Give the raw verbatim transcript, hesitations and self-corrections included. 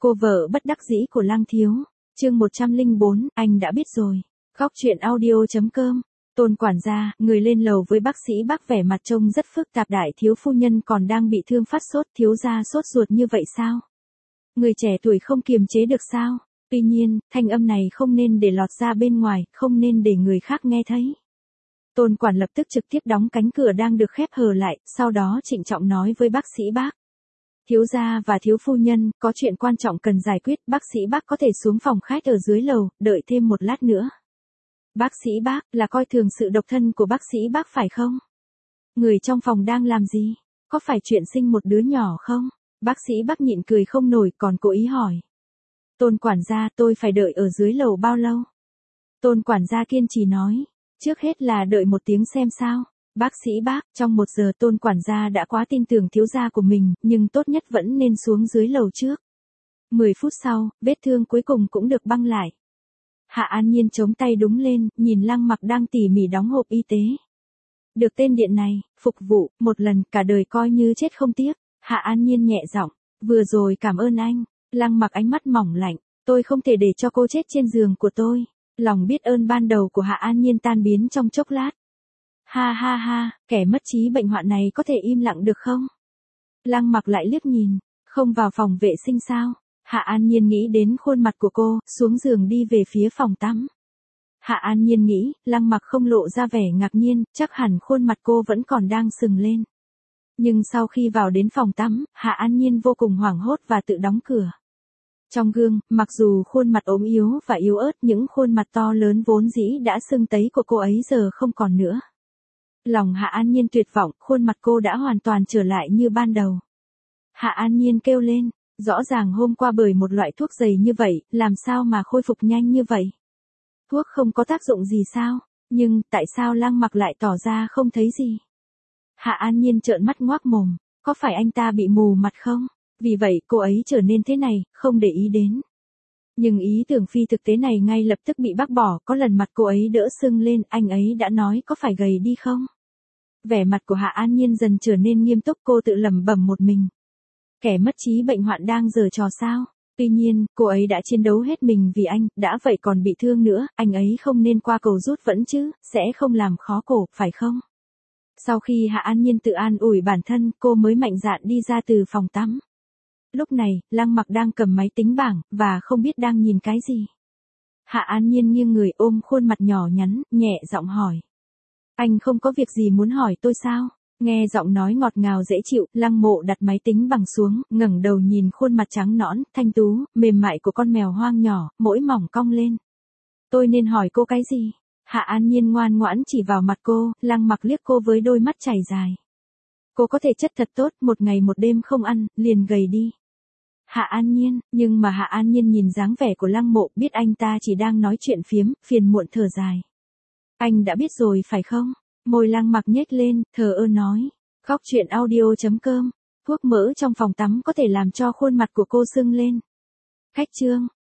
Cô vợ bất đắc dĩ của Lăng Thiếu. Chương một trăm lẻ bốn, anh đã biết rồi. Khóc chuyện audio chấm com. Tôn quản gia, người lên lầu với bác sĩ bác vẻ mặt trông rất phức tạp. Đại thiếu phu nhân còn đang bị thương phát sốt, thiếu gia sốt ruột như vậy sao? Người trẻ tuổi không kiềm chế được sao? Tuy nhiên, thanh âm này không nên để lọt ra bên ngoài, không nên để người khác nghe thấy. Tôn quản lập tức trực tiếp đóng cánh cửa đang được khép hờ lại, sau đó trịnh trọng nói với bác sĩ bác. Thiếu gia và thiếu phu nhân, có chuyện quan trọng cần giải quyết, bác sĩ bác có thể xuống phòng khách ở dưới lầu, đợi thêm một lát nữa. Bác sĩ bác, là coi thường sự độc thân của bác sĩ bác phải không? Người trong phòng đang làm gì? Có phải chuyện sinh một đứa nhỏ không? Bác sĩ bác nhịn cười không nổi còn cố ý hỏi. Tôn quản gia, tôi phải đợi ở dưới lầu bao lâu? Tôn quản gia kiên trì nói. Trước hết là đợi một tiếng xem sao. Bác sĩ bác, trong một giờ tôn quản gia đã quá tin tưởng thiếu gia của mình, nhưng tốt nhất vẫn nên xuống dưới lầu trước. Mười phút sau, vết thương cuối cùng cũng được băng lại. Hạ An Nhiên chống tay đúng lên, nhìn Lăng Mặc đang tỉ mỉ đóng hộp y tế. Được tên điện này, phục vụ, một lần, cả đời coi như chết không tiếc. Hạ An Nhiên nhẹ giọng, vừa rồi cảm ơn anh. Lăng Mặc ánh mắt mỏng lạnh, tôi không thể để cho cô chết trên giường của tôi. Lòng biết ơn ban đầu của Hạ An Nhiên tan biến trong chốc lát. Ha ha ha, kẻ mất trí bệnh hoạn này có thể im lặng được không? Lăng Mặc lại liếc nhìn, không vào phòng vệ sinh sao? Hạ An Nhiên nghĩ đến khuôn mặt của cô, xuống giường đi về phía phòng tắm. Hạ An Nhiên nghĩ, Lăng Mặc không lộ ra vẻ ngạc nhiên, chắc hẳn khuôn mặt cô vẫn còn đang sừng lên. Nhưng sau khi vào đến phòng tắm, Hạ An Nhiên vô cùng hoảng hốt và tự đóng cửa. Trong gương, mặc dù khuôn mặt ốm yếu và yếu ớt, những khuôn mặt to lớn vốn dĩ đã sưng tấy của cô ấy giờ không còn nữa. Lòng Hạ An Nhiên tuyệt vọng, khuôn mặt cô đã hoàn toàn trở lại như ban đầu. Hạ An Nhiên kêu lên, rõ ràng hôm qua bởi một loại thuốc dày như vậy, làm sao mà khôi phục nhanh như vậy? Thuốc không có tác dụng gì sao? Nhưng, tại sao Lăng Mặc lại tỏ ra không thấy gì? Hạ An Nhiên trợn mắt ngoác mồm, có phải anh ta bị mù mặt không? Vì vậy cô ấy trở nên thế này, không để ý đến. Nhưng ý tưởng phi thực tế này ngay lập tức bị bác bỏ, có lần mặt cô ấy đỡ sưng lên, anh ấy đã nói có phải gầy đi không? Vẻ mặt của Hạ An Nhiên dần trở nên nghiêm túc, cô tự lẩm bẩm một mình. Kẻ mất trí bệnh hoạn đang giở trò sao? Tuy nhiên, cô ấy đã chiến đấu hết mình vì anh, đã vậy còn bị thương nữa, anh ấy không nên qua cầu rút vẫn chứ, sẽ không làm khó cổ, phải không? Sau khi Hạ An Nhiên tự an ủi bản thân, cô mới mạnh dạn đi ra từ phòng tắm. Lúc này, Lăng Mặc đang cầm máy tính bảng, và không biết đang nhìn cái gì. Hạ An Nhiên nghiêng người ôm khuôn mặt nhỏ nhắn, nhẹ giọng hỏi. Anh không có việc gì muốn hỏi tôi sao? Nghe giọng nói ngọt ngào dễ chịu, Lăng Mộ đặt máy tính bằng xuống, ngẩng đầu nhìn khuôn mặt trắng nõn, thanh tú, mềm mại của con mèo hoang nhỏ, mỗi mỏng cong lên. Tôi nên hỏi cô cái gì? Hạ An Nhiên ngoan ngoãn chỉ vào mặt cô, Lăng Mặc liếc cô với đôi mắt chảy dài. Cô có thể chất thật tốt, một ngày một đêm không ăn, liền gầy đi. Hạ An Nhiên, nhưng mà Hạ An Nhiên nhìn dáng vẻ của Lăng Mộ, biết anh ta chỉ đang nói chuyện phiếm, phiền muộn thở dài. Anh đã biết rồi phải không? Môi Lăng Mặc nhếch lên, thờ ơ nói. Khóc chuyện audio chấm com. Thuốc mỡ trong phòng tắm có thể làm cho khuôn mặt của cô sưng lên. Khách trương,